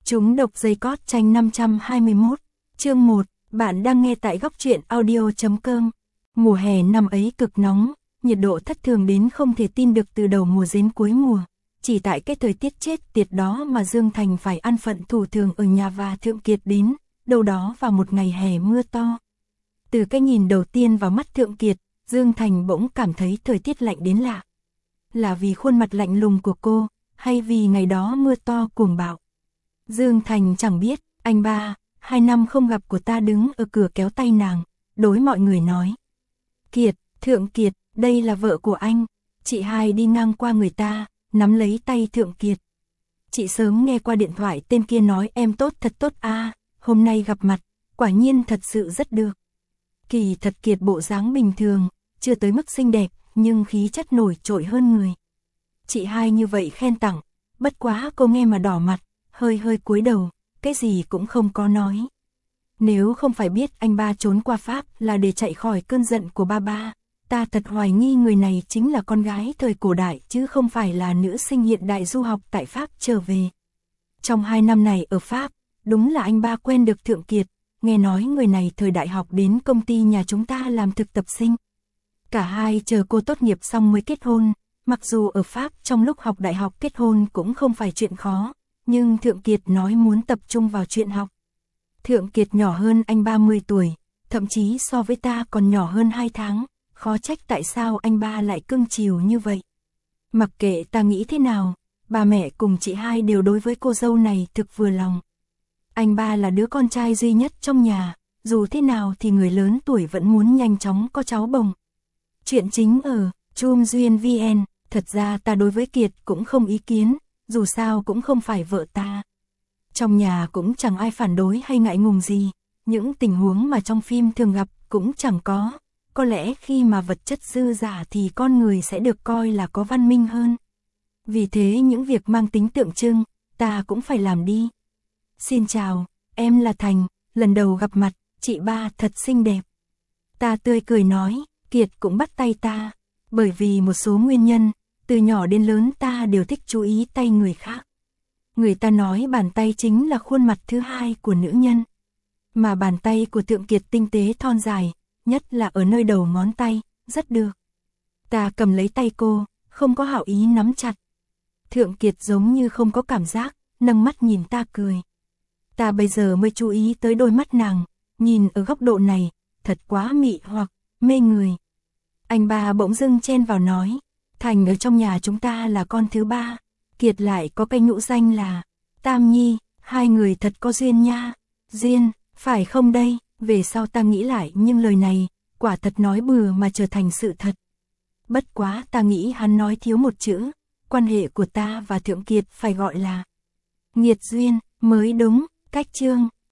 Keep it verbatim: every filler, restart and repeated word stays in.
Chúng độc dây cót tranh năm trăm hai mươi mốt, chương một, bạn đang nghe tại góc truyện audio.com. Mùa hè năm ấy cực nóng, nhiệt độ thất thường đến không thể tin được từ đầu mùa đến cuối mùa. Chỉ tại cái thời tiết chết tiệt đó mà Dương Thành phải ăn phận thủ thường ở nhà và Thượng Kiệt đến, đâu đó vào một ngày hè mưa to. Từ cái nhìn đầu tiên vào mắt Thượng Kiệt, Dương Thành bỗng cảm thấy thời tiết lạnh đến lạ. Là vì khuôn mặt lạnh lùng của cô, hay vì ngày đó mưa to cuồng bạo? Dương Thành chẳng biết, anh ba, hai năm không gặp của ta đứng ở cửa kéo tay nàng, đối mọi người nói. Kiệt, Thượng Kiệt, đây là vợ của anh. Chị hai đi ngang qua người ta, nắm lấy tay Thượng Kiệt. Chị sớm nghe qua điện thoại tên kia nói em tốt thật tốt a, hôm nay gặp mặt, quả nhiên thật sự rất được. Kỳ thật Kiệt bộ dáng bình thường, chưa tới mức xinh đẹp, nhưng khí chất nổi trội hơn người. Chị hai như vậy khen tặng, bất quá cô nghe mà đỏ mặt, hơi hơi cúi đầu, cái gì cũng không có nói. Nếu không phải biết anh ba trốn qua Pháp là để chạy khỏi cơn giận của ba ba, ta thật hoài nghi người này chính là con gái thời cổ đại chứ không phải là nữ sinh hiện đại du học tại Pháp trở về. Trong hai năm này ở Pháp, đúng là anh ba quen được Thượng Kiệt, nghe nói người này thời đại học đến công ty nhà chúng ta làm thực tập sinh. Cả hai chờ cô tốt nghiệp xong mới kết hôn, mặc dù ở Pháp trong lúc học đại học kết hôn cũng không phải chuyện khó, nhưng Thượng Kiệt nói muốn tập trung vào chuyện học. Thượng Kiệt nhỏ hơn anh ba mươi tuổi, thậm chí so với ta còn nhỏ hơn hai tháng, khó trách tại sao anh ba lại cưng chiều như vậy. Mặc kệ ta nghĩ thế nào, bà mẹ cùng chị hai đều đối với cô dâu này thực vừa lòng. Anh ba là đứa con trai duy nhất trong nhà, dù thế nào thì người lớn tuổi vẫn muốn nhanh chóng có cháu bồng. Chuyện chính ở Chum Duyên vê en, thật ra ta đối với Kiệt cũng không ý kiến, dù sao cũng không phải vợ ta. Trong nhà cũng chẳng ai phản đối hay ngại ngùng gì, những tình huống mà trong phim thường gặp cũng chẳng có. Có lẽ khi mà vật chất dư giả thì con người sẽ được coi là có văn minh hơn. Vì thế những việc mang tính tượng trưng, ta cũng phải làm đi. Xin chào, em là Thành, lần đầu gặp mặt, chị ba thật xinh đẹp. Ta tươi cười nói, Kiệt cũng bắt tay ta, bởi vì một số nguyên nhân, từ nhỏ đến lớn ta đều thích chú ý tay người khác. Người ta nói bàn tay chính là khuôn mặt thứ hai của nữ nhân. Mà bàn tay của Thượng Kiệt tinh tế thon dài, nhất là ở nơi đầu ngón tay, rất được. Ta cầm lấy tay cô, không có hảo ý nắm chặt. Thượng Kiệt giống như không có cảm giác, nâng mắt nhìn ta cười. Ta bây giờ mới chú ý tới đôi mắt nàng, nhìn ở góc độ này, thật quá mị hoặc mê người. Anh ba bỗng dưng chen vào nói, Thành ở trong nhà chúng ta là con thứ ba, Kiệt lại có cái nhũ danh là Tam Nhi, hai người thật có duyên nha. Duyên, phải không đây? Về sau ta nghĩ lại nhưng lời này, quả thật nói bừa mà trở thành sự thật. Bất quá ta nghĩ hắn nói thiếu một chữ, quan hệ của ta và Thượng Kiệt phải gọi là nghiệt duyên, mới đúng, cách chương.